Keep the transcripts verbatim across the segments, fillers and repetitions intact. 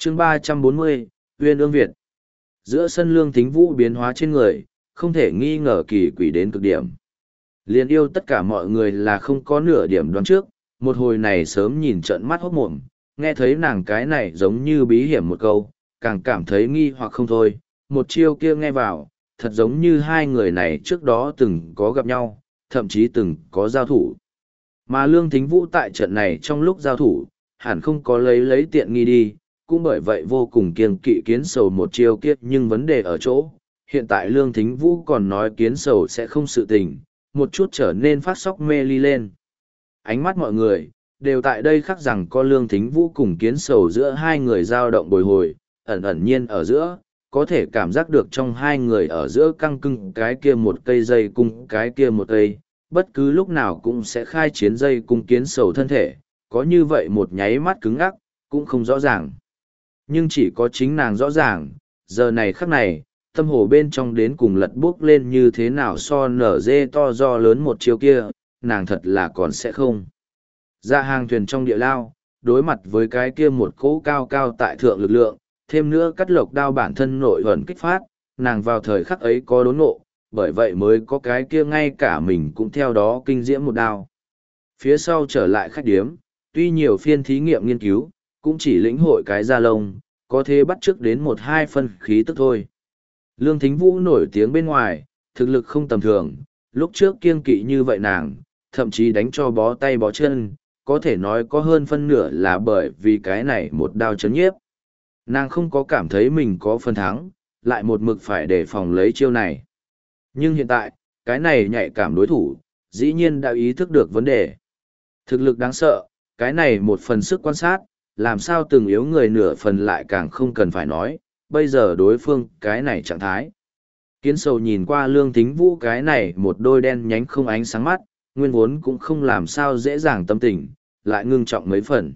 chương ba trăm bốn mươi, Uyên ương Việt. Giữa sân Lương Thính Vũ biến hóa trên người, không thể nghi ngờ kỳ quỷ đến cực điểm. Liên yêu tất cả mọi người là không có nửa điểm đoán trước, một hồi này sớm nhìn trận mắt hốt mồm, nghe thấy nàng cái này giống như bí hiểm một câu, càng cảm thấy nghi hoặc không thôi, một chiêu kia nghe vào, thật giống như hai người này trước đó từng có gặp nhau, thậm chí từng có giao thủ. Mà Lương Thính Vũ tại trận này trong lúc giao thủ, hẳn không có lấy lấy tiện nghi đi, cũng bởi vậy vô cùng kiêng kỵ Kiến Sầu một chiêu kia, nhưng vấn đề ở chỗ, hiện tại Lương Thính Vũ còn nói Kiến Sầu sẽ không sự tình, một chút trở nên phát sóc mê ly lên. Ánh mắt mọi người, đều tại đây khắc rằng có Lương Thính Vũ cùng Kiến Sầu giữa hai người dao động bồi hồi, ẩn ẩn nhiên ở giữa, có thể cảm giác được trong hai người ở giữa căng cưng cái kia một cây dây cung cái kia một cây, bất cứ lúc nào cũng sẽ khai chiến dây cung Kiến Sầu thân thể, có như vậy một nháy mắt cứng ngắc, cũng không rõ ràng. Nhưng chỉ có chính nàng rõ ràng, giờ này khắc này, tâm hồ bên trong đến cùng lật bước lên như thế nào so nở dê to do lớn một chiều kia, nàng thật là còn sẽ không. Ra hàng thuyền trong địa lao, đối mặt với cái kia một cỗ cao cao tại thượng lực lượng, thêm nữa cắt lộc đao bản thân nội ẩn kích phát, nàng vào thời khắc ấy có đốn nộ, bởi vậy mới có cái kia ngay cả mình cũng theo đó kinh diễm một đao. Phía sau trở lại khách điếm, tuy nhiều phiên thí nghiệm nghiên cứu, cũng chỉ lĩnh hội cái da lông, có thể bắt chước đến một hai phân khí tức thôi. Lương Thính Vũ nổi tiếng bên ngoài, thực lực không tầm thường, lúc trước kiêng kỵ như vậy nàng, thậm chí đánh cho bó tay bó chân, có thể nói có hơn phân nửa là bởi vì cái này một đao chấn nhiếp. Nàng không có cảm thấy mình có phần thắng, lại một mực phải đề phòng lấy chiêu này. Nhưng hiện tại, cái này nhạy cảm đối thủ, dĩ nhiên đã ý thức được vấn đề. Thực lực đáng sợ, cái này một phần sức quan sát, làm sao từng yếu người nửa phần lại càng không cần phải nói, bây giờ đối phương cái này trạng thái. Kiến Sầu nhìn qua Lương Thính Vũ cái này một đôi đen nhánh không ánh sáng mắt, nguyên vốn cũng không làm sao dễ dàng tâm tình, lại ngưng trọng mấy phần.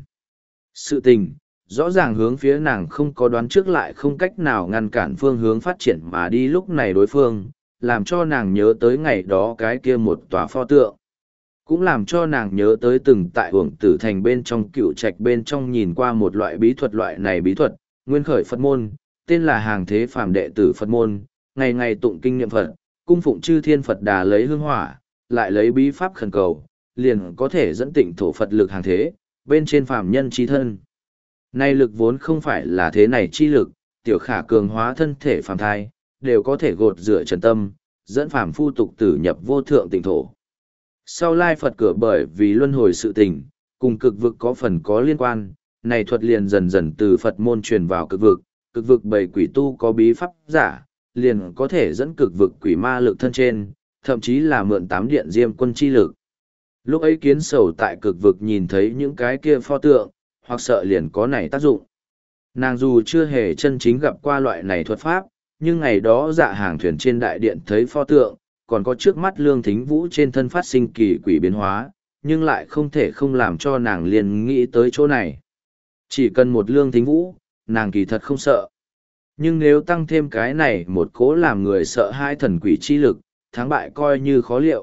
Sự tình, rõ ràng hướng phía nàng không có đoán trước lại không cách nào ngăn cản phương hướng phát triển mà đi lúc này đối phương, làm cho nàng nhớ tới ngày đó cái kia một tòa pho tượng. Cũng làm cho nàng nhớ tới từng tại Uổng Tử Thành bên trong Cựu Trạch bên trong nhìn qua một loại bí thuật, loại này bí thuật, nguyên khởi Phật môn, tên là Hàng Thế Phàm đệ tử Phật môn, ngày ngày tụng kinh niệm Phật, cung phụng chư thiên Phật Đà lấy hương hỏa, lại lấy bí pháp khẩn cầu, liền có thể dẫn tịnh thổ Phật lực hàng thế, bên trên phàm nhân chi thân. Nay lực vốn không phải là thế này chi lực, tiểu khả cường hóa thân thể phàm thai, đều có thể gột rửa trần tâm, dẫn phàm phu tục tử nhập vô thượng tịnh thổ. Sau lai Phật cửa bởi vì luân hồi sự tình, cùng cực vực có phần có liên quan, này thuật liền dần dần từ Phật môn truyền vào cực vực, cực vực bảy quỷ tu có bí pháp giả, liền có thể dẫn cực vực quỷ ma lực thân trên, thậm chí là mượn tám điện diêm quân chi lực. Lúc ấy Kiến Sầu tại cực vực nhìn thấy những cái kia pho tượng, hoặc sợ liền có này tác dụng. Nàng dù chưa hề chân chính gặp qua loại này thuật pháp, nhưng ngày đó dạ hàng thuyền trên đại điện thấy pho tượng, còn có trước mắt Lương Thính Vũ trên thân phát sinh kỳ quỷ biến hóa, nhưng lại không thể không làm cho nàng liền nghĩ tới chỗ này. Chỉ cần một Lương Thính Vũ, nàng kỳ thật không sợ. Nhưng nếu tăng thêm cái này một cố làm người sợ hai thần quỷ chi lực, thắng bại coi như khó liệu.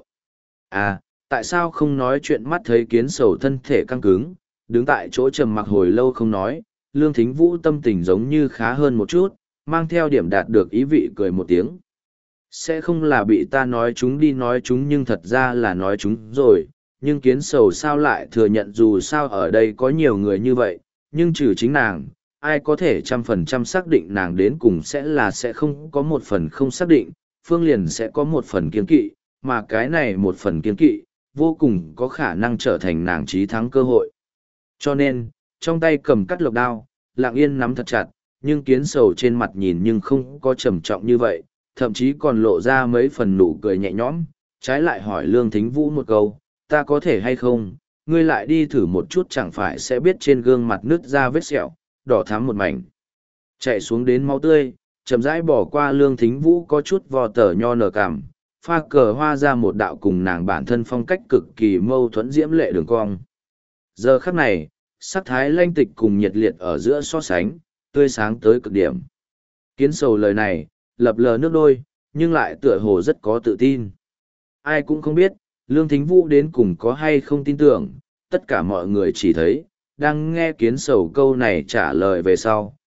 À, tại sao không nói chuyện mắt thấy Kiến Sầu thân thể căng cứng, đứng tại chỗ trầm mặc hồi lâu không nói, Lương Thính Vũ tâm tình giống như khá hơn một chút, mang theo điểm đạt được ý vị cười một tiếng. Sẽ không là bị ta nói chúng đi nói chúng nhưng thật ra là nói chúng rồi, nhưng Kiến Sầu sao lại thừa nhận dù sao ở đây có nhiều người như vậy, nhưng trừ chính nàng, ai có thể trăm phần trăm xác định nàng đến cùng sẽ là sẽ không có một phần không xác định, Phương liền sẽ có một phần kiên kỵ, mà cái này một phần kiên kỵ, vô cùng có khả năng trở thành nàng trí thắng cơ hội. Cho nên, trong tay cầm cắt lộc đao, lặng yên nắm thật chặt, nhưng Kiến Sầu trên mặt nhìn nhưng không có trầm trọng như vậy, thậm chí còn lộ ra mấy phần nụ cười nhẹ nhõm, trái lại hỏi Lương Thính Vũ một câu, ta có thể hay không, ngươi lại đi thử một chút chẳng phải sẽ biết trên gương mặt nứt ra vết sẹo, đỏ thắm một mảnh. Chạy xuống đến máu tươi, chậm rãi bỏ qua Lương Thính Vũ có chút vò tờ nho nở cảm, pha cờ hoa ra một đạo cùng nàng bản thân phong cách cực kỳ mâu thuẫn diễm lệ đường cong. Giờ khắc này, sắc thái lanh tịch cùng nhiệt liệt ở giữa so sánh, tươi sáng tới cực điểm. Kiến Sầu lời này, lập lờ nước đôi, nhưng lại tựa hồ rất có tự tin. Ai cũng không biết, Lương Thính Vũ đến cùng có hay không tin tưởng, tất cả mọi người chỉ thấy, đang nghe Kiến Sầu câu này trả lời về sau,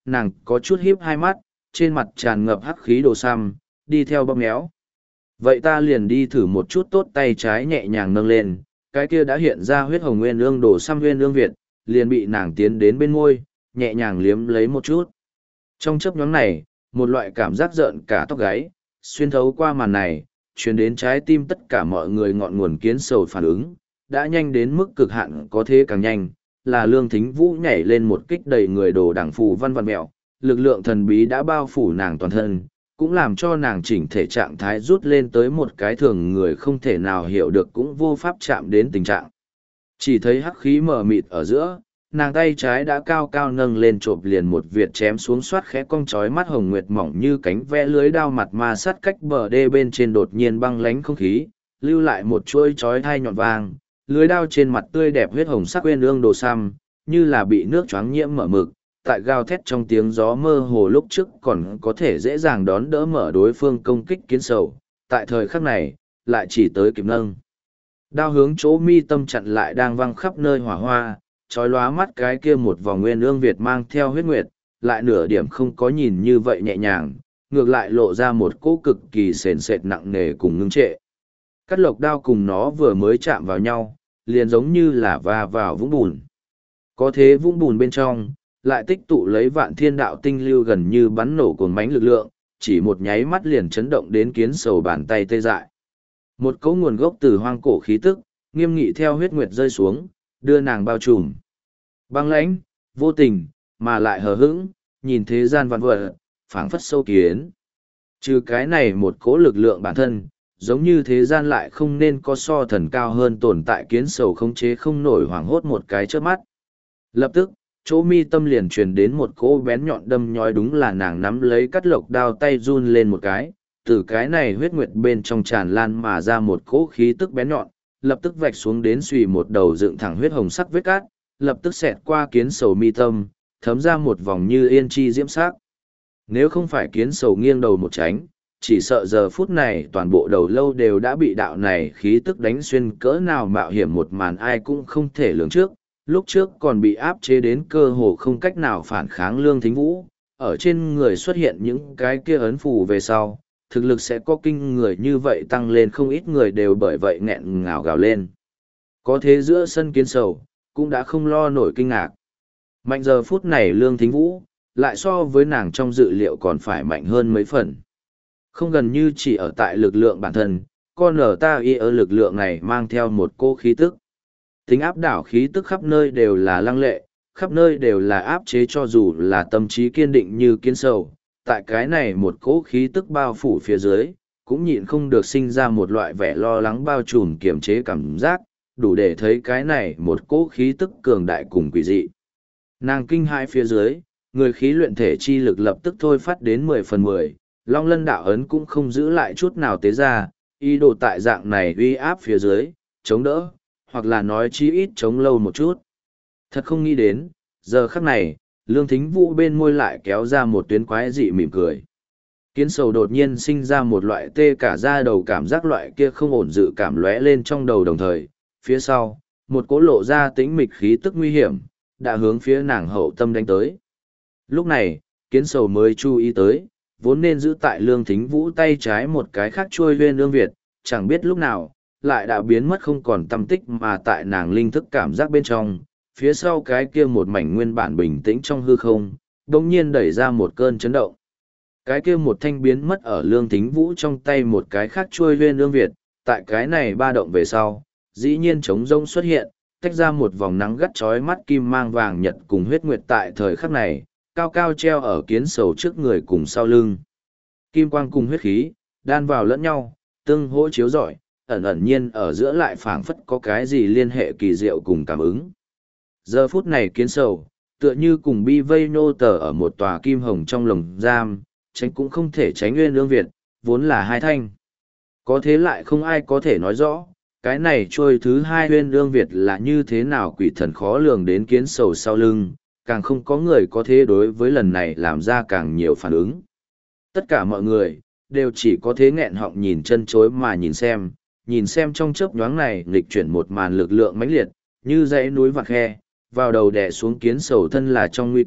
nàng có chút híp hai mắt, trên mặt tràn ngập hắc khí đồ xăm, đi theo bóp méo. Vậy ta liền đi thử một chút, tốt tay trái nhẹ nhàng nâng lên, cái kia đã hiện ra huyết hồng nguyên ương đồ xăm nguyên ương Việt, liền bị nàng tiến đến bên môi, nhẹ nhàng liếm lấy một chút. Trong chớp nhoáng này, một loại cảm giác rợn cả tóc gáy, xuyên thấu qua màn này, truyền đến trái tim tất cả mọi người, ngọn nguồn kiến sầu phản ứng, đã nhanh đến mức cực hạn, có thế càng nhanh, là Lương Thính Vũ nhảy lên một kích đầy người đồ đảng phù văn văn mẹo, lực lượng thần bí đã bao phủ nàng toàn thân, cũng làm cho nàng chỉnh thể trạng thái rút lên tới một cái thường người không thể nào hiểu được cũng vô pháp chạm đến tình trạng. Chỉ thấy hắc khí mờ mịt ở giữa, nàng tay trái đã cao cao nâng lên chộp liền một việt chém xuống, xoát khẽ cong chói mắt hồng nguyệt mỏng như cánh ve lưới đao mặt ma sát cách bờ đê bên trên đột nhiên băng lánh không khí, lưu lại một chuôi chói thai nhọn vàng, lưới đao trên mặt tươi đẹp huyết hồng sắc uyên ương đồ xăm, như là bị nước choáng nhiễm mở mực, tại gào thét trong tiếng gió mơ hồ lúc trước còn có thể dễ dàng đón đỡ mở đối phương công kích kiến sầu, tại thời khắc này, lại chỉ tới kịp nâng. Đao hướng chỗ mi tâm chặn lại đang văng khắp nơi hỏa hoa, trói lóa mắt cái kia một vòng nguyên ương Việt mang theo huyết nguyệt, lại nửa điểm không có nhìn như vậy nhẹ nhàng, ngược lại lộ ra một cỗ cực kỳ sền sệt nặng nề cùng ngưng trệ. Cắt lộc đao cùng nó vừa mới chạm vào nhau, liền giống như là va vào vũng bùn. Có thế vũng bùn bên trong, lại tích tụ lấy vạn thiên đạo tinh lưu gần như bắn nổ cồn mánh lực lượng, chỉ một nháy mắt liền chấn động đến kiến sầu bàn tay tê dại. Một cấu nguồn gốc từ hoang cổ khí tức, nghiêm nghị theo huyết nguyệt rơi xuống, đưa nàng bao trùm. Băng lãnh, vô tình, mà lại hờ hững, nhìn thế gian vạn vật, phảng phất sâu kiến. Trừ cái này một cỗ lực lượng bản thân, giống như thế gian lại không nên có so thần cao hơn tồn tại, kiến sầu không chế không nổi, hoảng hốt một cái trước mắt. Lập tức, chỗ mi tâm liền truyền đến một cỗ bén nhọn đâm nhói, đúng là nàng nắm lấy cắt lộc đao tay run lên một cái, từ cái này huyết nguyệt bên trong tràn lan mà ra một cỗ khí tức bén nhọn, lập tức vạch xuống đến xùy một đầu dựng thẳng huyết hồng sắc vết cát, lập tức xẹt qua kiến sầu mi tâm, thấm ra một vòng như yên chi diễm sắc. Nếu không phải kiến sầu nghiêng đầu một tránh, chỉ sợ giờ phút này toàn bộ đầu lâu đều đã bị đạo này khí tức đánh xuyên, cỡ nào mạo hiểm một màn ai cũng không thể lường trước. Lúc trước còn bị áp chế đến cơ hồ không cách nào phản kháng Lương Thính Vũ, ở trên người xuất hiện những cái kia ấn phù về sau, thực lực sẽ có kinh người như vậy tăng lên, không ít người đều bởi vậy nghẹn ngào gào lên. Có thế giữa sân kiến sầu, cũng đã không lo nổi kinh ngạc. Mạnh giờ phút này Lương Thính Vũ, lại so với nàng trong dự liệu còn phải mạnh hơn mấy phần. Không gần như chỉ ở tại lực lượng bản thân, con ở ta y ở lực lượng này mang theo một cô khí tức. Tính áp đảo khí tức khắp nơi đều là lăng lệ, khắp nơi đều là áp chế, cho dù là tâm trí kiên định như kiến sầu. Tại cái này một cỗ khí tức bao phủ phía dưới, cũng nhịn không được sinh ra một loại vẻ lo lắng bao trùm kiềm chế cảm giác, đủ để thấy cái này một cỗ khí tức cường đại cùng quỷ dị. Nàng kinh hãi phía dưới, người khí luyện thể chi lực lập tức thôi phát đến mười phần mười, Long Lân đạo ấn cũng không giữ lại chút nào tế ra, ý đồ tại dạng này uy áp phía dưới, chống đỡ, hoặc là nói chí ít chống lâu một chút. Thật không nghĩ đến, giờ khắc này, Lương Thính Vũ bên môi lại kéo ra một tuyến quái dị mỉm cười. Kiến sầu đột nhiên sinh ra một loại tê cả da đầu cảm giác, loại kia không ổn dự cảm lóe lên trong đầu, đồng thời, phía sau, một cỗ lộ ra tĩnh mịch khí tức nguy hiểm, đã hướng phía nàng hậu tâm đánh tới. Lúc này, kiến sầu mới chú ý tới, vốn nên giữ tại Lương Thính Vũ tay trái một cái khác chuôi huyên ương Việt, chẳng biết lúc nào, lại đã biến mất không còn tâm tích, mà tại nàng linh thức cảm giác bên trong, phía sau cái kia một mảnh nguyên bản bình tĩnh trong hư không, đồng nhiên đẩy ra một cơn chấn động. Cái kia một thanh biến mất ở Lương Thính Vũ trong tay một cái khác chuôi huyên ương Việt, tại cái này ba động về sau, dĩ nhiên trống rông xuất hiện, tách ra một vòng nắng gắt chói mắt kim mang vàng nhật cùng huyết nguyệt, tại thời khắc này, cao cao treo ở kiến sầu trước người cùng sau lưng. Kim quang cùng huyết khí, đan vào lẫn nhau, tương hỗ chiếu rọi, ẩn ẩn nhiên ở giữa lại phảng phất có cái gì liên hệ kỳ diệu cùng cảm ứng. Giờ phút này kiến sầu, tựa như cùng bi vây nô tờ ở một tòa kim hồng trong lồng giam, tránh cũng không thể tránh nguyên lương Việt, vốn là hai thanh. Có thế lại không ai có thể nói rõ, cái này trôi thứ hai nguyên lương Việt là như thế nào quỷ thần khó lường đến kiến sầu sau lưng, càng không có người có thế đối với lần này làm ra càng nhiều phản ứng. Tất cả mọi người, đều chỉ có thế nghẹn họng nhìn chân chối mà nhìn xem, nhìn xem trong chớp nhoáng này nghịch chuyển một màn lực lượng mãnh liệt, như dãy núi vạc khe, vào đầu đè xuống kiến sầu thân là trong nguy cục,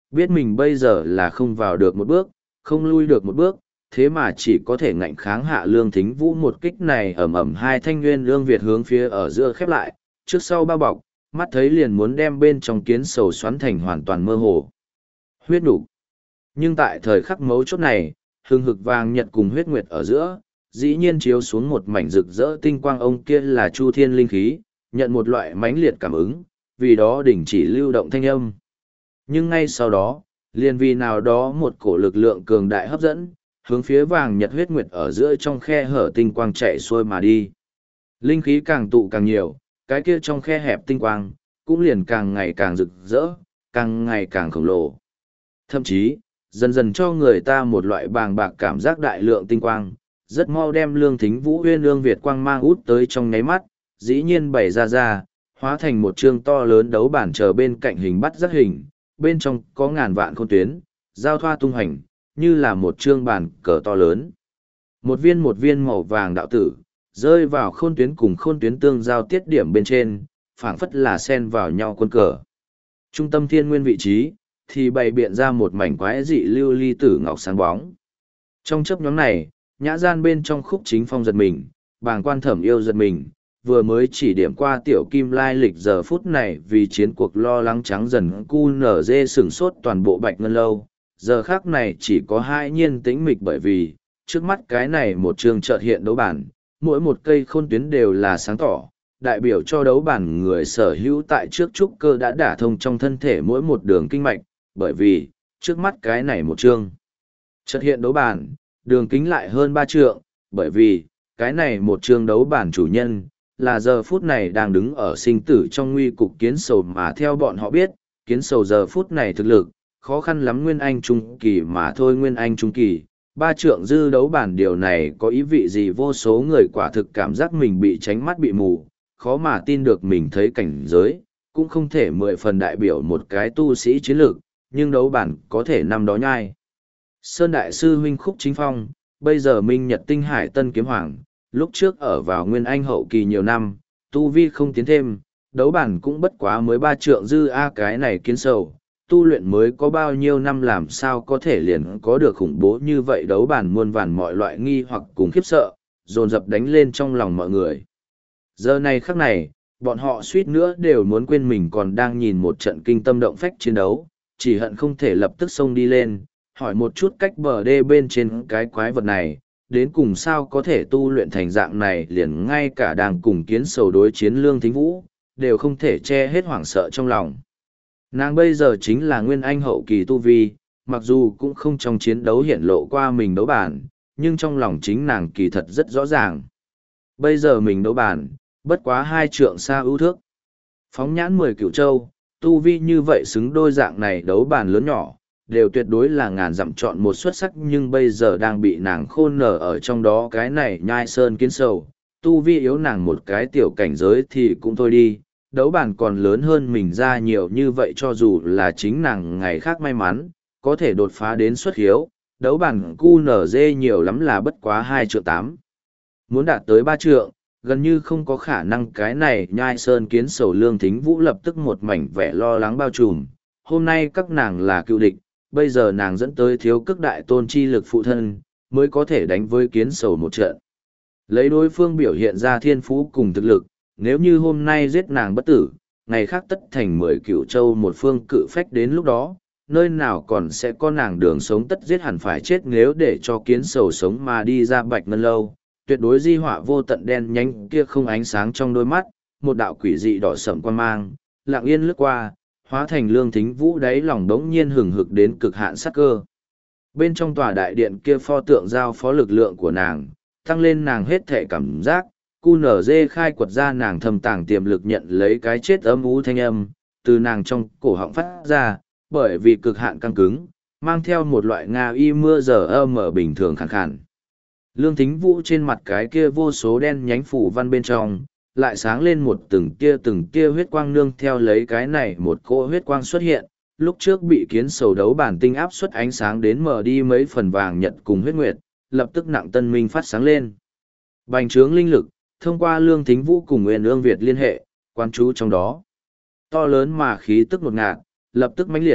Biết mình bây giờ là không vào được một bước, không lui được một bước, thế mà chỉ có thể ngạnh kháng hạ Lương Thính Vũ một kích này. Ầm ầm hai thanh nguyên lương Việt hướng phía ở giữa khép lại, trước sau bao bọc, mắt thấy liền muốn đem bên trong kiến sầu xoắn thành hoàn toàn mơ hồ. Huyết nục. Nhưng tại thời khắc mấu chốt này, hừng hực vàng nhật cùng huyết nguyệt ở giữa, dĩ nhiên chiếu xuống một mảnh rực rỡ tinh quang. Ông kia là Chu Thiên linh khí, nhận một loại mãnh liệt cảm ứng, vì đó đình chỉ lưu động thanh âm. Nhưng ngay sau đó, liền vì nào đó một cổ lực lượng cường đại hấp dẫn, hướng phía vàng nhật huyết nguyệt ở giữa trong khe hở tinh quang chạy xuôi mà đi. Linh khí càng tụ càng nhiều, cái kia trong khe hẹp tinh quang, cũng liền càng ngày càng rực rỡ, càng ngày càng khổng lồ. Thậm chí, dần dần cho người ta một loại bàng bạc cảm giác đại lượng tinh quang, rất mau đem Lương Thính Vũ uyên ương Việt quang mang út tới trong nháy mắt, dĩ nhiên bày ra ra, hóa thành một chương to lớn đấu bản chờ bên cạnh hình bắt giác hình, bên trong có ngàn vạn khôn tuyến, giao thoa tung hành, như là một chương bàn cờ to lớn. Một viên một viên màu vàng đạo tử, rơi vào khôn tuyến cùng khôn tuyến tương giao tiết điểm bên trên, phảng phất là xen vào nhau quân cờ. Trung tâm thiên nguyên vị trí, thì bày biện ra một mảnh quái dị lưu ly tử ngọc sáng bóng. Trong chấp nhóm này, nhã gian bên trong Khúc Chính Phong giật mình, bàng quan Thẩm Yêu giật mình, vừa mới chỉ điểm qua tiểu kim lai lịch giờ phút này vì chiến cuộc lo lắng trắng dần cu nở dê sửng sốt toàn bộ Bạch Ngân Lâu. Giờ khác này chỉ có hai nhiên tĩnh mịch, bởi vì, trước mắt cái này một trường chợt hiện đấu bản, mỗi một cây khôn tuyến đều là sáng tỏ, đại biểu cho đấu bản người sở hữu tại trước trúc cơ đã đả thông trong thân thể mỗi một đường kinh mạch, bởi vì, trước mắt cái này một chương chợt hiện đấu bản, đường kính lại hơn ba trượng, bởi vì, cái này một chương đấu bản chủ nhân, là giờ phút này đang đứng ở sinh tử trong nguy cục kiến sầu, mà theo bọn họ biết, kiến sầu giờ phút này thực lực, khó khăn lắm nguyên anh trung kỳ mà thôi. Nguyên anh trung kỳ, ba trượng dư đấu bản, điều này có ý vị gì? Vô số người quả thực cảm giác mình bị tránh mắt bị mù, khó mà tin được mình thấy cảnh giới, cũng không thể mười phần đại biểu một cái tu sĩ chiến lược, nhưng đấu bản có thể năm đó nhai. Sơn Đại Sư huynh Khúc Chính Phong, bây giờ Minh Nhật Tinh Hải Tân Kiếm Hoàng, lúc trước ở vào Nguyên Anh hậu kỳ nhiều năm, tu vi không tiến thêm, đấu bản cũng bất quá mới ba trượng dư a. Cái này kiến sầu, tu luyện mới có bao nhiêu năm làm sao có thể liền có được khủng bố như vậy? Đấu bản muôn vàn mọi loại nghi hoặc cùng khiếp sợ, dồn dập đánh lên trong lòng mọi người. Giờ này khắc này, bọn họ suýt nữa đều muốn quên mình còn đang nhìn một trận kinh tâm động phách chiến đấu, chỉ hận không thể lập tức xông đi lên, hỏi một chút cách bờ đê bên trên cái quái vật này, đến cùng sao có thể tu luyện thành dạng này. Liền ngay cả đang cùng kiến sầu đối chiến Lương Thính Vũ, đều không thể che hết hoảng sợ trong lòng. Nàng bây giờ chính là Nguyên Anh hậu kỳ tu vi, mặc dù cũng không trong chiến đấu hiện lộ qua mình đấu bản, nhưng trong lòng chính nàng kỳ thật rất rõ ràng. Bây giờ mình đấu bản, bất quá hai trượng xa ưu thước. Phóng nhãn mười cửu châu, tu vi như vậy xứng đôi dạng này đấu bản lớn nhỏ, đều tuyệt đối là ngàn dặm chọn một xuất sắc. Nhưng bây giờ đang bị nàng khôn nở ở trong đó cái này nhai sơn kiến sầu, tu vi yếu nàng một cái tiểu cảnh giới thì cũng thôi đi, đấu bản còn lớn hơn mình ra nhiều như vậy. Cho dù là chính nàng ngày khác may mắn, có thể đột phá đến xuất hiếu, đấu bản cu nở dê nhiều lắm là bất quá hai trượng tám. Muốn đạt tới ba trượng, gần như không có khả năng. Cái này nhai sơn kiến sầu Lương Thính Vũ lập tức một mảnh vẻ lo lắng bao trùm. Hôm nay các nàng là cựu địch, bây giờ nàng dẫn tới thiếu cước đại tôn chi lực phụ thân, mới có thể đánh với kiến sầu một trận. Lấy đối phương biểu hiện ra thiên phú cùng thực lực, nếu như hôm nay giết nàng bất tử, ngày khác tất thành mười cửu châu một phương cự phách. Đến lúc đó, nơi nào còn sẽ có nàng đường sống, tất giết hẳn phải chết. Nếu để cho kiến sầu sống mà đi ra Bạch Ngân Lâu, tuyệt đối di họa vô tận. Đen nhánh kia không ánh sáng trong đôi mắt, một đạo quỷ dị đỏ sẫm quan mang, lặng yên lướt qua, hóa thành Lương Thính Vũ đáy lòng đống nhiên hừng hực đến cực hạn sát cơ. Bên trong tòa đại điện kia pho tượng giao phó lực lượng của nàng, tăng lên nàng hết thể cảm giác. Cu nở dê khai quật ra nàng thầm tàng tiềm lực, nhận lấy cái chết ấm ú thanh âm, từ nàng trong cổ họng phát ra, bởi vì cực hạn căng cứng, mang theo một loại nga y mưa giờ âm ở bình thường khàn khàn. Lương Thính Vũ trên mặt cái kia vô số đen nhánh phủ văn bên trong, lại sáng lên một từng tia từng tia huyết quang. Nương theo lấy cái này một cỗ huyết quang xuất hiện, lúc trước bị kiến sầu đấu bản tinh áp suất ánh sáng đến mở đi mấy phần vàng nhật cùng huyết nguyệt, lập tức nặng tân minh phát sáng lên. Bành trướng linh lực, thông qua Lương Thính Vũ cùng Nguyên Ương Việt liên hệ, quan chú trong đó. To lớn mà khí tức ngột ngạt, lập tức mãnh liệt,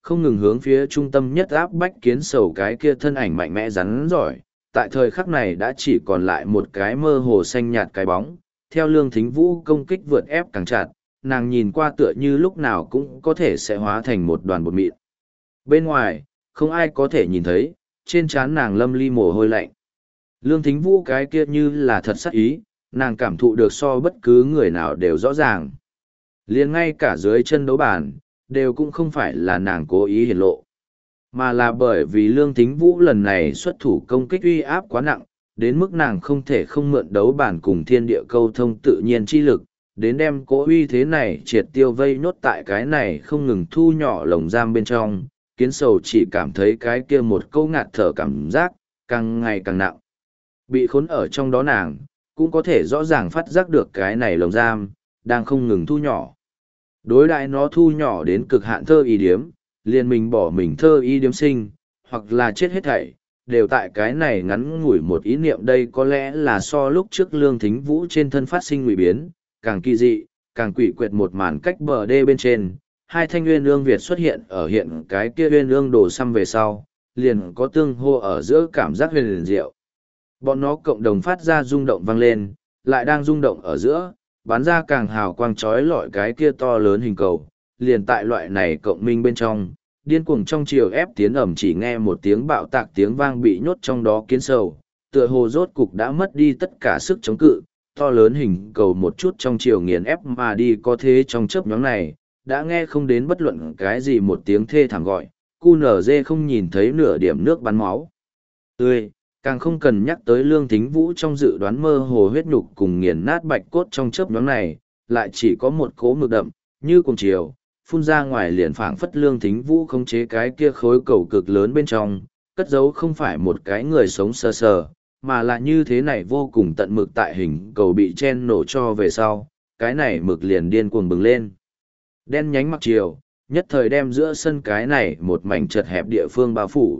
không ngừng hướng phía trung tâm nhất áp bách kiến sầu cái kia thân ảnh mạnh mẽ rắn giỏi. Tại thời khắc này đã chỉ còn lại một cái mơ hồ xanh nhạt cái bóng, theo Lương Thính Vũ công kích vượt ép càng chặt, nàng nhìn qua tựa như lúc nào cũng có thể sẽ hóa thành một đoàn bột mịn. Bên ngoài, không ai có thể nhìn thấy, trên trán nàng lâm ly mồ hôi lạnh. Lương Thính Vũ cái kia như là thật sắc ý, nàng cảm thụ được so bất cứ người nào đều rõ ràng. Liền ngay cả dưới chân đấu bàn, đều cũng không phải là nàng cố ý hiển lộ, mà là bởi vì Lương Thính Vũ lần này xuất thủ công kích uy áp quá nặng, đến mức nàng không thể không mượn đấu bản cùng thiên địa câu thông tự nhiên chi lực, đến đem cố uy thế này triệt tiêu vây nốt tại cái này không ngừng thu nhỏ lồng giam bên trong. Kiến sầu chỉ cảm thấy cái kia một câu ngạt thở cảm giác, càng ngày càng nặng. Bị khốn ở trong đó nàng, cũng có thể rõ ràng phát giác được cái này lồng giam, đang không ngừng thu nhỏ. Đối đại nó thu nhỏ đến cực hạn thơ y điếm, liền mình bỏ mình thơ y điếm sinh, hoặc là chết hết thảy, đều tại cái này ngắn ngủi một ý niệm. Đây có lẽ là so lúc trước Lương Thính Vũ trên thân phát sinh nguy biến, càng kỳ dị, càng quỷ quyệt một màn cách bờ đê bên trên. Hai thanh uyên ương Việt xuất hiện ở hiện cái kia uyên ương đồ xăm về sau, liền có tương hô ở giữa cảm giác huyền liền diệu. Bọn nó cộng đồng phát ra rung động vang lên, lại đang rung động ở giữa, bắn ra càng hào quang chói lọi cái kia to lớn hình cầu, liền tại loại này cộng minh bên trong, điên cuồng trong chiều ép tiến ẩm, chỉ nghe một tiếng bạo tạc tiếng vang bị nhốt trong đó kiến sầu, tựa hồ rốt cục đã mất đi tất cả sức chống cự, to lớn hình cầu một chút trong chiều nghiền ép mà đi, có thế trong chớp nhoáng này, đã nghe không đến bất luận cái gì một tiếng thê thảm gọi, cu nở dê không nhìn thấy nửa điểm nước bắn máu tươi, càng không cần nhắc tới Lương Thính Vũ trong dự đoán mơ hồ huyết nhục cùng nghiền nát bạch cốt trong chớp nhoáng này, lại chỉ có một cỗ mực đậm, như cùng chiều, phun ra ngoài liền phảng phất Lương Thính Vũ khống chế cái kia khối cầu cực lớn bên trong, cất giấu không phải một cái người sống sờ sờ, mà là như thế này vô cùng tận mực tại hình cầu bị chen nổ cho về sau, cái này mực liền điên cuồng bừng lên. Đen nhánh mặc chiều, nhất thời đem giữa sân cái này một mảnh chật hẹp địa phương bao phủ.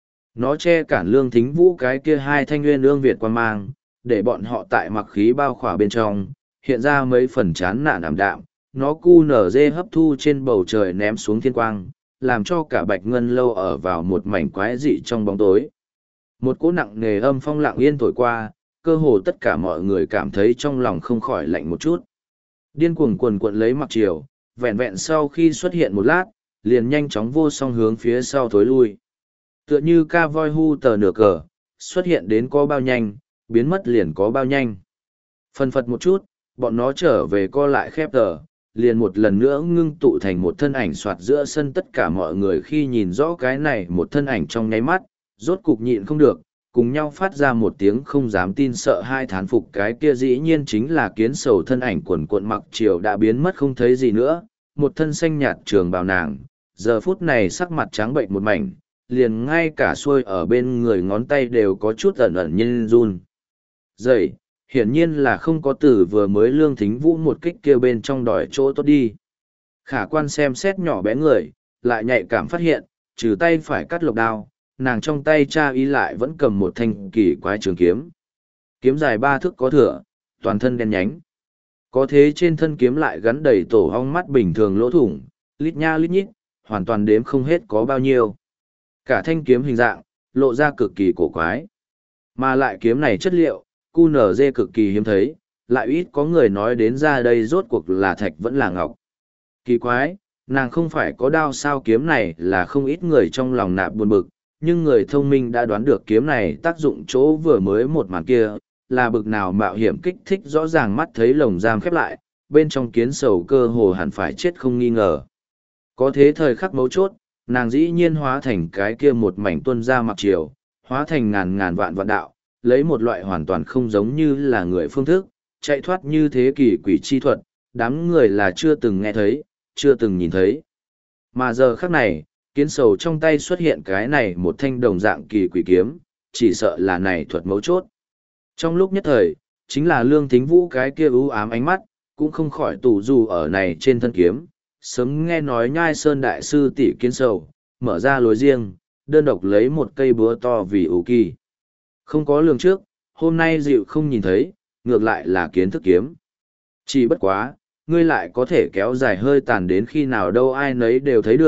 Nó che cản Lương Thính Vũ cái kia hai thanh nguyên ương Việt quan mang, để bọn họ tại mặc khí bao khỏa bên trong, hiện ra mấy phần chán nản ảm đạm. Nó cu nở dê hấp thu trên bầu trời ném xuống thiên quang, làm cho cả bạch ngân lâu ở vào một mảnh quái dị trong bóng tối. Một cỗ nặng nề âm phong lặng yên thổi qua, cơ hồ tất cả mọi người cảm thấy trong lòng không khỏi lạnh một chút. Điên cuồng quần cuộn lấy mặc chiều, vẹn vẹn sau khi xuất hiện một lát, liền nhanh chóng vô song hướng phía sau thối lui. Tựa như ca voi hu tờ nửa cờ, xuất hiện đến có bao nhanh, biến mất liền có bao nhanh. Phân phật một chút, bọn nó trở về co lại khép tờ, liền một lần nữa ngưng tụ thành một thân ảnh soạt giữa sân. Tất cả mọi người khi nhìn rõ cái này một thân ảnh trong nháy mắt, rốt cục nhịn không được, cùng nhau phát ra một tiếng không dám tin sợ hai thán phục. Cái kia dĩ nhiên chính là kiến sầu thân ảnh quần cuộn mặc chiều đã biến mất không thấy gì nữa, một thân xanh nhạt trường bào nàng, giờ phút này sắc mặt trắng bệnh một mảnh, liền ngay cả xuôi ở bên người ngón tay đều có chút ẩn ẩn nhiên run. Dậy, hiển nhiên là không có từ vừa mới Lương Thính Vũ một kích kia bên trong đòi chỗ tốt đi. Khả quan xem xét nhỏ bé người, lại nhạy cảm phát hiện, trừ tay phải cắt lộc đao, nàng trong tay cha y lại vẫn cầm một thanh kỳ quái trường kiếm. Kiếm dài ba thước có thửa, toàn thân đen nhánh. Có thế trên thân kiếm lại gắn đầy tổ hong mắt bình thường lỗ thủng, lít nha lít nhít, hoàn toàn đếm không hết có bao nhiêu. Cả thanh kiếm hình dạng, lộ ra cực kỳ cổ quái. Mà lại kiếm này chất liệu, cu nở dê cực kỳ hiếm thấy, lại ít có người nói đến ra đây rốt cuộc là thạch vẫn là ngọc. Kỳ quái, nàng không phải có đao sao? Kiếm này là không ít người trong lòng nạp buồn bực, nhưng người thông minh đã đoán được kiếm này tác dụng chỗ vừa mới một màn kia, là bực nào mạo hiểm kích thích. Rõ ràng mắt thấy lồng giam khép lại, bên trong kiến sầu cơ hồ hẳn phải chết không nghi ngờ. Có thế thời khắc mấu chốt, nàng dĩ nhiên hóa thành cái kia một mảnh tuân ra mặc chiều, hóa thành ngàn ngàn vạn vạn đạo, lấy một loại hoàn toàn không giống như là người phương thức, chạy thoát như thế kỷ quỷ chi thuật, đám người là chưa từng nghe thấy, chưa từng nhìn thấy. Mà giờ khắc này, kiến sầu trong tay xuất hiện cái này một thanh đồng dạng kỳ quỷ kiếm, chỉ sợ là này thuật mấu chốt. Trong lúc nhất thời, chính là Lương Thính Vũ cái kia u ám ánh mắt, cũng không khỏi tù dù ở này trên thân kiếm. Sớm nghe nói Nhai Sơn đại sư tỷ kiến sầu, mở ra lối riêng, đơn độc lấy một cây búa to vì ủ kỳ. Không có lường trước, hôm nay dịu không nhìn thấy, ngược lại là kiến thức kiếm. Chỉ bất quá, ngươi lại có thể kéo dài hơi tàn đến khi nào đâu ai nấy đều thấy được,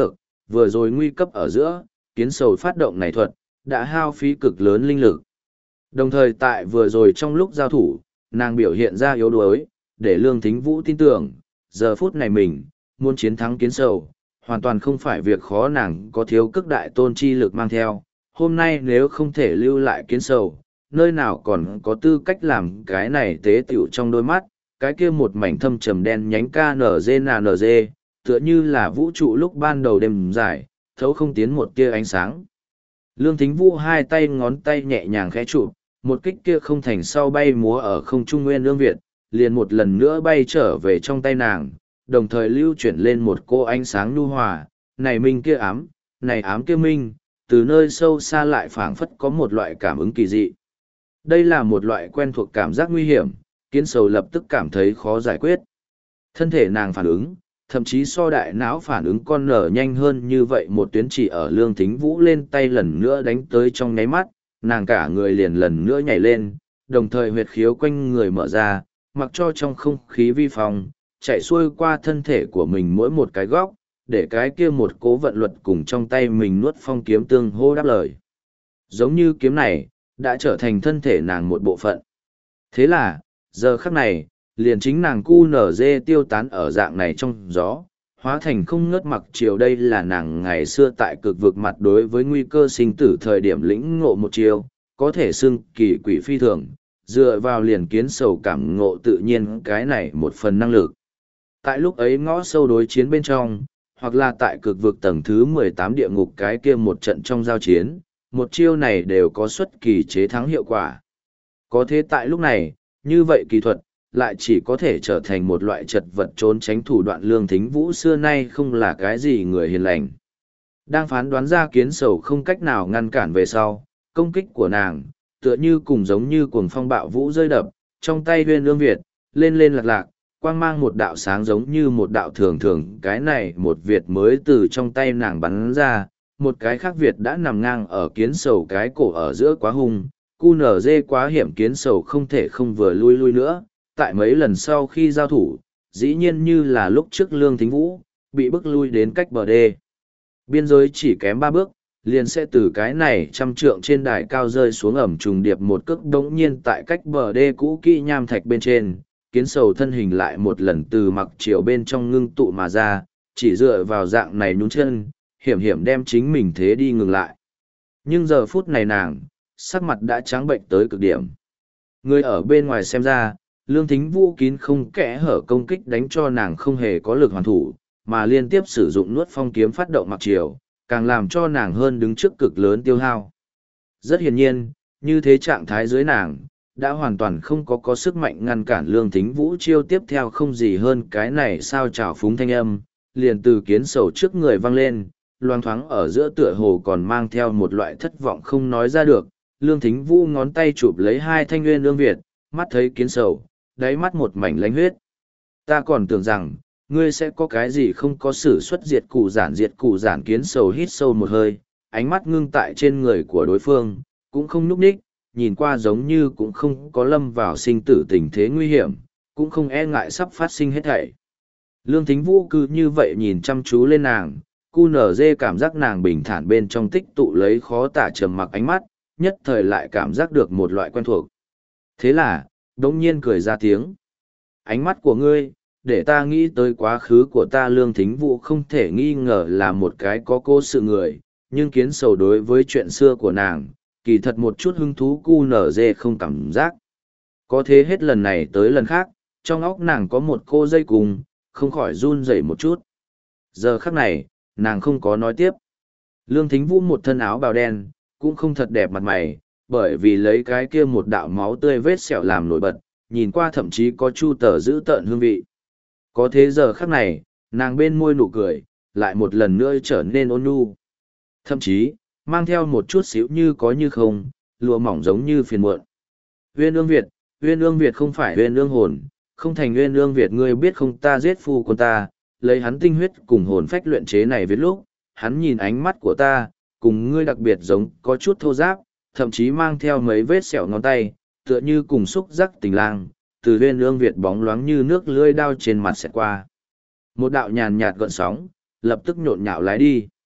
vừa rồi nguy cấp ở giữa, kiến sầu phát động này thuật, đã hao phí cực lớn linh lực. Đồng thời tại vừa rồi trong lúc giao thủ, nàng biểu hiện ra yếu đuối, để Lương Thính Vũ tin tưởng, giờ phút này mình, muốn chiến thắng kiến sầu, hoàn toàn không phải việc khó, nàng có thiếu cực đại tôn chi lực mang theo. Hôm nay nếu không thể lưu lại kiến sầu, nơi nào còn có tư cách làm cái này tế tiểu trong đôi mắt, cái kia một mảnh thâm trầm đen nhánh ca nờ dê nà nờ dê, tựa như là vũ trụ lúc ban đầu đêm dài, thấu không tiến một tia ánh sáng. Lương Thính Vũ hai tay ngón tay nhẹ nhàng khẽ chụp, một kích kia không thành sau bay múa ở không trung nguyên lương Việt, liền một lần nữa bay trở về trong tay nàng, đồng thời lưu chuyển lên một cô ánh sáng nhu hòa, này minh kia ám, này ám kia minh, từ nơi sâu xa lại phảng phất có một loại cảm ứng kỳ dị. Đây là một loại quen thuộc cảm giác nguy hiểm, kiến sầu lập tức cảm thấy khó giải quyết. Thân thể nàng phản ứng, thậm chí so đại não phản ứng con nở nhanh hơn như vậy, một tuyến chỉ ở Lương Thính Vũ lên tay lần nữa đánh tới trong nháy mắt, nàng cả người liền lần nữa nhảy lên, đồng thời huyệt khiếu quanh người mở ra, mặc cho trong không khí vi phòng, chạy xuôi qua thân thể của mình mỗi một cái góc, để cái kia một cố vận luật cùng trong tay mình nuốt phong kiếm tương hô đáp lời. Giống như kiếm này, đã trở thành thân thể nàng một bộ phận. Thế là, giờ khắc này, liền chính nàng cu nở dê tiêu tán ở dạng này trong gió, hóa thành không ngớt mặc chiều. Đây là nàng ngày xưa tại cực vực mặt đối với nguy cơ sinh tử thời điểm lĩnh ngộ một chiều, có thể xưng kỳ quỷ phi thường, dựa vào liền kiến sầu cảm ngộ tự nhiên cái này một phần năng lực. Tại lúc ấy ngõ sâu đối chiến bên trong, hoặc là tại cực vực tầng thứ mười tám địa ngục cái kia một trận trong giao chiến, một chiêu này đều có xuất kỳ chế thắng hiệu quả. Có thế tại lúc này, như vậy kỳ thuật, lại chỉ có thể trở thành một loại chật vật trốn tránh thủ đoạn. Lương Thính Vũ xưa nay không là cái gì người hiền lành. Đang phán đoán ra kiến sầu không cách nào ngăn cản về sau, công kích của nàng, tựa như cùng giống như cuồng phong bạo vũ rơi đập, trong tay huyên ương Việt, lên lên lạc lạc, quang mang một đạo sáng giống như một đạo thường thường, cái này một Việt mới từ trong tay nàng bắn ra, một cái khác Việt đã nằm ngang ở kiến sầu cái cổ ở giữa quá hung, cu nở dê quá hiểm, kiến sầu không thể không vừa lui lui nữa. Tại mấy lần sau khi giao thủ, dĩ nhiên như là lúc trước Lương Thính Vũ, bị bức lui đến cách bờ đê. Biên giới chỉ kém ba bước, liền sẽ từ cái này trăm trượng trên đài cao rơi xuống ẩm trùng điệp một cước đống nhiên tại cách bờ đê cũ kỹ nham thạch bên trên, kiến sầu thân hình lại một lần từ mặc chiều bên trong ngưng tụ mà ra, chỉ dựa vào dạng này nhún chân, hiểm hiểm đem chính mình thế đi ngừng lại. Nhưng giờ phút này nàng, sắc mặt đã trắng bệnh tới cực điểm. Người ở bên ngoài xem ra, Lương Thính Vũ kín không kẽ hở công kích đánh cho nàng không hề có lực hoàn thủ, mà liên tiếp sử dụng nuốt phong kiếm phát động mặc chiều, càng làm cho nàng hơn đứng trước cực lớn tiêu hao. Rất hiển nhiên, như thế trạng thái dưới nàng, đã hoàn toàn không có có sức mạnh ngăn cản Lương Thính Vũ chiêu tiếp theo. Không gì hơn cái này sao trào phúng thanh âm, liền từ kiến sầu trước người vang lên, loang thoáng ở giữa tựa hồ còn mang theo một loại thất vọng không nói ra được. Lương Thính Vũ ngón tay chụp lấy hai thanh nguyên lương Việt, mắt thấy kiến sầu, đáy mắt một mảnh lánh huyết. Ta còn tưởng rằng, ngươi sẽ có cái gì không có sử xuất diệt cụ giản diệt cụ giản. Kiến sầu hít sâu một hơi, ánh mắt ngưng tại trên người của đối phương, cũng không núp ních, nhìn qua giống như cũng không có lâm vào sinh tử tình thế nguy hiểm, cũng không e ngại sắp phát sinh hết thảy. Lương Thính Vũ cứ như vậy nhìn chăm chú lên nàng, cu nở dê cảm giác nàng bình thản bên trong tích tụ lấy khó tả trầm mặc ánh mắt, nhất thời lại cảm giác được một loại quen thuộc. Thế là, đống nhiên cười ra tiếng. Ánh mắt của ngươi, để ta nghĩ tới quá khứ của ta. Lương Thính Vũ không thể nghi ngờ là một cái có cô sự người, nhưng kiến sầu đối với chuyện xưa của nàng, kỳ thật một chút hứng thú cu nở dê không cảm giác. Có thế hết lần này tới lần khác, trong óc nàng có một cô dây cùng, không khỏi run rẩy một chút. Giờ khắc này, nàng không có nói tiếp. Lương Thính Vũ một thân áo bào đen, cũng không thật đẹp mặt mày, bởi vì lấy cái kia một đạo máu tươi vết sẹo làm nổi bật, nhìn qua thậm chí có chu tờ giữ tợn hương vị. Có thế giờ khắc này, nàng bên môi nụ cười, lại một lần nữa trở nên ôn nhu. Thậm chí, mang theo một chút xíu như có như không, lụa mỏng giống như phiền muộn. Uyên ương Việt, Uyên ương Việt không phải Uyên ương hồn, không thành Uyên ương Việt. Ngươi biết không, ta giết phu quân ta, lấy hắn tinh huyết cùng hồn phách luyện chế này viết lúc, hắn nhìn ánh mắt của ta, cùng ngươi đặc biệt giống, có chút thô ráp, thậm chí mang theo mấy vết sẹo ngón tay, tựa như cùng xúc giác tình lang, từ Uyên ương Việt bóng loáng như nước lưỡi đao trên mặt xẹt qua. Một đạo nhàn nhạt gợn sóng, lập tức nhộn nhạo lái đi.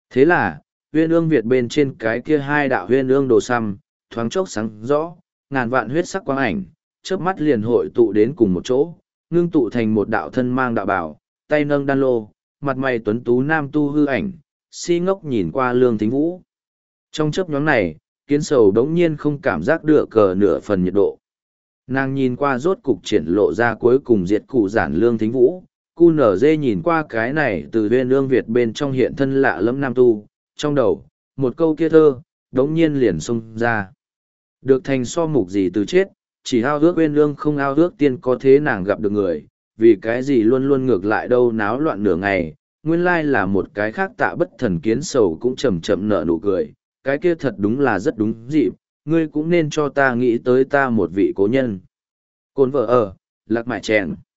Thế là, huyên ương Việt bên trên cái kia hai đạo huyên ương đồ xăm, thoáng chốc sáng rõ, ngàn vạn huyết sắc quang ảnh, chớp mắt liền hội tụ đến cùng một chỗ, ngưng tụ thành một đạo thân mang đạo bảo, tay nâng đan lô, mặt mày tuấn tú nam tu hư ảnh, si ngốc nhìn qua Lương Thính Vũ. Trong chớp nhóm này, kiến sầu đống nhiên không cảm giác được cờ nửa phần nhiệt độ. Nàng nhìn qua rốt cục triển lộ ra cuối cùng diệt cụ giản Lương Thính Vũ, cu nở dê nhìn qua cái này từ huyên ương Việt bên trong hiện thân lạ lẫm nam tu, trong đầu, một câu kia thơ, đống nhiên liền xông ra. Được thành so mục gì từ chết, chỉ ao ước huyên ương không ao ước tiên có thế nàng gặp được người, vì cái gì luôn luôn ngược lại đâu náo loạn nửa ngày, nguyên lai là một cái khác tạ bất thần kiến sầu cũng chầm chậm nở nụ cười, cái kia thật đúng là rất đúng dịp, ngươi cũng nên cho ta nghĩ tới ta một vị cố nhân. Cồn vợ ở, lạc mại chèn.